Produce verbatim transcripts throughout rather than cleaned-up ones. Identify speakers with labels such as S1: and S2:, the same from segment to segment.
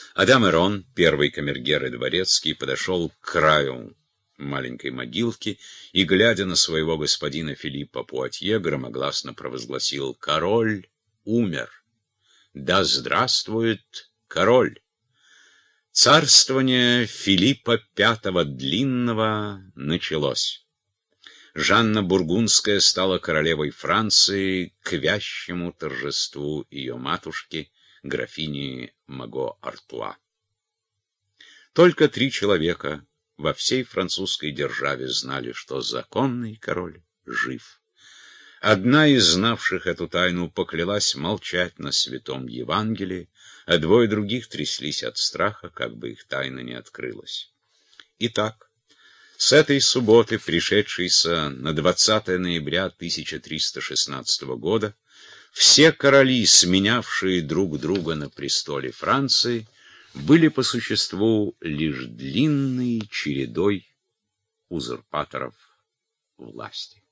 S1: Адам Эрон, первый камергер и дворецкий, подошел к краю маленькой могилки и, глядя на своего господина Филиппа Пуатье, громогласно провозгласил: «Король умер! Да здравствует король!» Царствование Филиппа Пятого Длинного началось. Жанна Бургундская стала королевой Франции к вящему торжеству ее матушки, графини Маго-Артуа. Только три человека во всей французской державе знали, что законный король жив. Одна из знавших эту тайну поклялась молчать на святом Евангелии, а двое других тряслись от страха, как бы их тайна не открылась. Итак, с этой субботы, пришедшейся на двадцатое ноября тысяча триста шестнадцатого года, все короли, сменявшие друг друга на престоле Франции, были по существу лишь длинной чередой узурпаторов власти.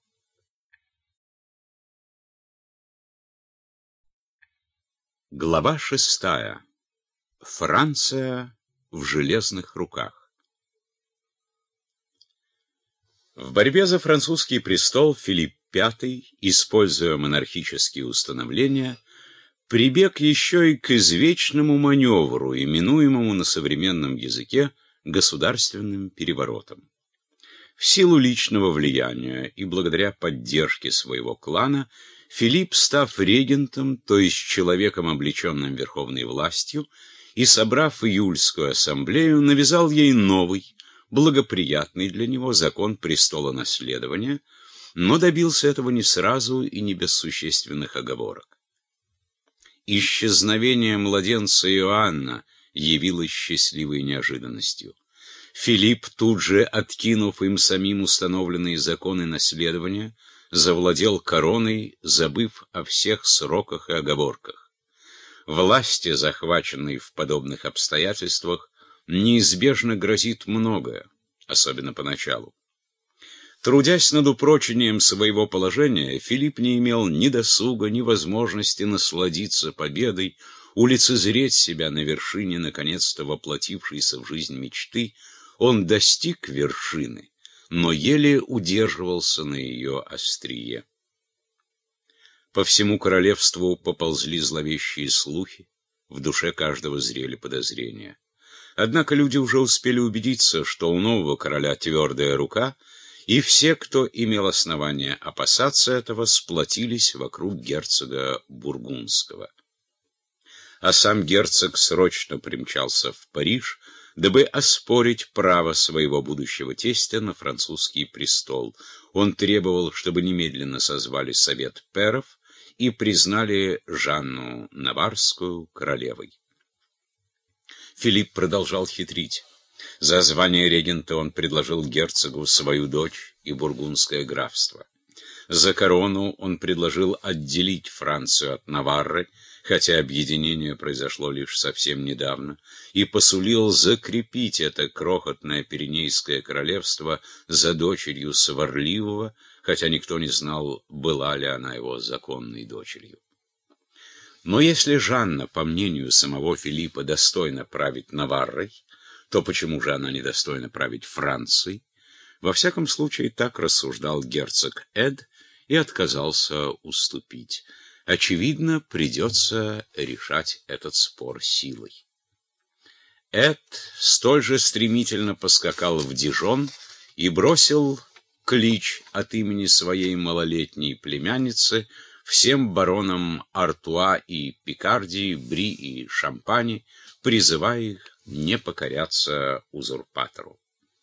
S1: Глава шестая. Франция в железных руках. В борьбе за французский престол Филипп Пятый, используя монархические установления, прибег еще и к извечному маневру, именуемому на современном языке государственным переворотом. В силу личного влияния и благодаря поддержке своего клана Филипп, став регентом, то есть человеком, облеченным верховной властью, и собрав июльскую ассамблею, навязал ей новый, благоприятный для него закон престолонаследования, но добился этого не сразу и не без существенных оговорок. Исчезновение младенца Иоанна явилось счастливой неожиданностью. Филипп, тут же откинув им самим установленные законы наследования, завладел короной, забыв о всех сроках и оговорках. Власти, захваченной в подобных обстоятельствах, неизбежно грозит многое, особенно поначалу. Трудясь над упрочением своего положения, Филипп не имел ни досуга, ни возможности насладиться победой, улицезреть себя на вершине наконец-то воплотившейся в жизнь мечты. Он достиг вершины, но еле удерживался на ее острие. По всему королевству поползли зловещие слухи, в душе каждого зрели подозрения. Однако люди уже успели убедиться, что у нового короля твердая рука, и все, кто имел основание опасаться этого, сплотились вокруг герцога Бургундского. А сам герцог срочно примчался в Париж, дабы оспорить право своего будущего тестя на французский престол. Он требовал, чтобы немедленно созвали совет пэров и признали Жанну Наварскую королевой. Филипп продолжал хитрить. За звание регента он предложил герцогу свою дочь и бургундское графство. За корону он предложил отделить Францию от Наварры, хотя объединение произошло лишь совсем недавно, и посулил закрепить это крохотное Пиренейское королевство за дочерью сварливого, хотя никто не знал, была ли она его законной дочерью. Но если Жанна, по мнению самого Филиппа, достойна править Наваррой, то почему же она не достойна править Францией? Во всяком случае, так рассуждал герцог Эд и отказался уступить. Очевидно, придется решать этот спор силой. Эд столь же стремительно поскакал в Дижон и бросил клич от имени своей малолетней племянницы всем баронам Артуа и Пикардии, Бри и Шампани, призывая их не покоряться узурпатору.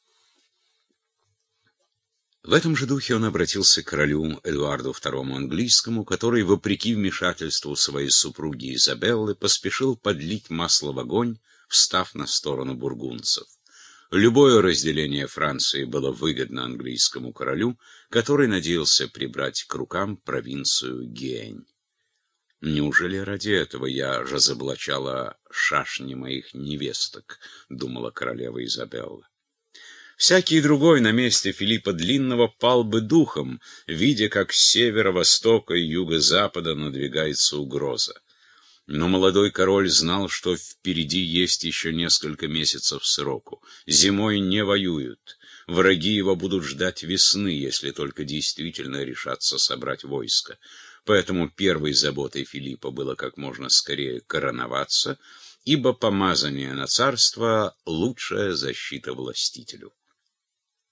S1: В этом же духе он обратился к королю Эдуарду второму английскому, который, вопреки вмешательству своей супруги Изабеллы, поспешил подлить масло в огонь, встав на сторону бургундцев. Любое разделение Франции было выгодно английскому королю, который надеялся прибрать к рукам провинцию Гиэнь. «Неужели ради этого я разоблачала шашни моих невесток?» — думала королева Изабелла. Всякий другой на месте Филиппа Длинного пал бы духом, видя, как с севера, востока и юго-запада надвигается угроза. Но молодой король знал, что впереди есть еще несколько месяцев сроку. Зимой не воюют. Враги его будут ждать весны, если только действительно решатся собрать войско. Поэтому первой заботой Филиппа было как можно скорее короноваться, ибо помазание на царство — лучшая защита властителю.